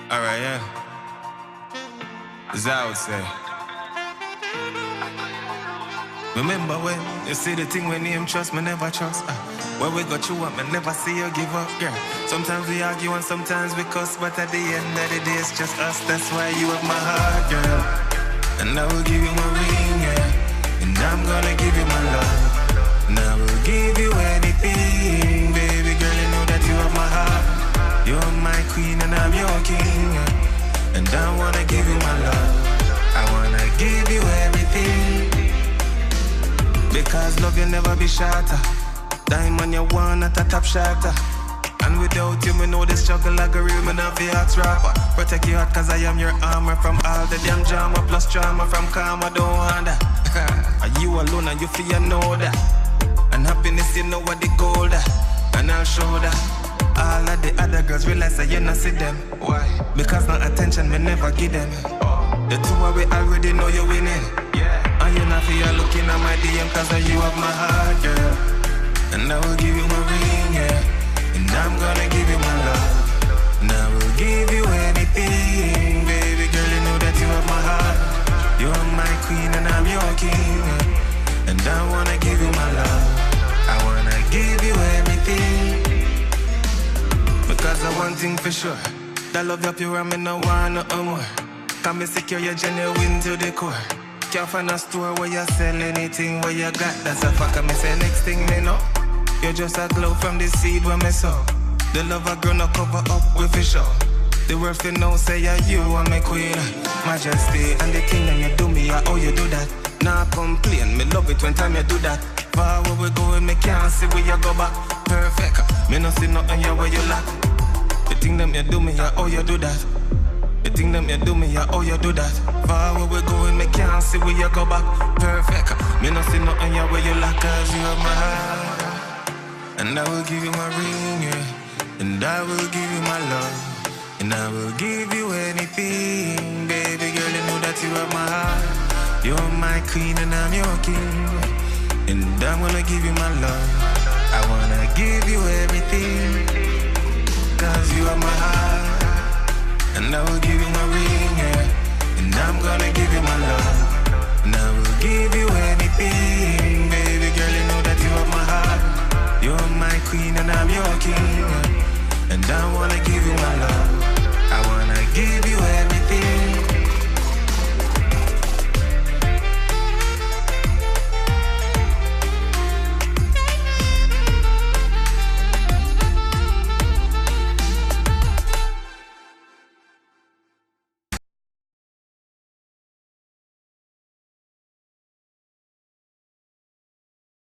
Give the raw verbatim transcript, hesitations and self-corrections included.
Alright, yeah. As I would say. Remember when you see the thing when name trust, me never trust. Uh, when we got you up, me never see you give up, girl. Sometimes we argue and sometimes we cuss, but at the end of the day, it's just us. That's why you have my heart, girl. And I will give you my ring, yeah. And I'm gonna give you my love. And I will give you anything, baby girl. You know that you have my heart. You're my queen and I'm your king, yeah. And I wanna give you my love. I wanna give you everything. Because love you never be shorter. Diamond you want at a top shatter. And without you, me know the struggle like a real man of the heart's rapper. Protect your heart cause I am your armor. From all the damn drama plus trauma. From karma, don't want that. Are you alone and you feel you know that. And happiness you know what the goal that. And I'll show that. All of the other girls realize that you not see them. Why? Because no attention me never give them. The two of we already know you're winning. And you not feel looking at my D M cause you have my heart, girl. And I will give you my ring, yeah. And I'm gonna give you my love. And I will give you anything, baby girl, you know that you have my heart. You're my queen and I'm your king, yeah. And I wanna give you my love. I wanna give you everything. Because I one thing for sure, that love you pure and me no want nothing more. Can me secure your genuine to the core. Can't find a store where you sell anything where you got. That's a fuck. Me say next thing me know. You're just a glow from the seed where me sow. The love I grown up cover up with a show. The world you know say yeah, you are my queen, majesty. And the thing that you do me, I owe you do that. Nah complain, me love it when time you do that. Far where we going, me can't see where you go back. Perfect, me no see nothing here where you lack. The thing that you do me, I owe you do that. The thing that you do me, yeah, oh you do that. Far where we going, me can't see where you go back. Perfect, me no see nothing yeah where you lack. Cause you have my heart. And I will give you my ring, yeah. And I will give you my love. And I will give you anything. Baby girl, you know that you have my heart. You're my queen and I'm your king. And I'm gonna give you my love. I wanna give you everything. Cause you have my heart. And I will give you my ring, yeah. And I'm gonna give you my love. And I will give you anything. Baby girl, you know that you have my heart. You're my queen and I'm your king, yeah. And I wanna give you my love. I wanna give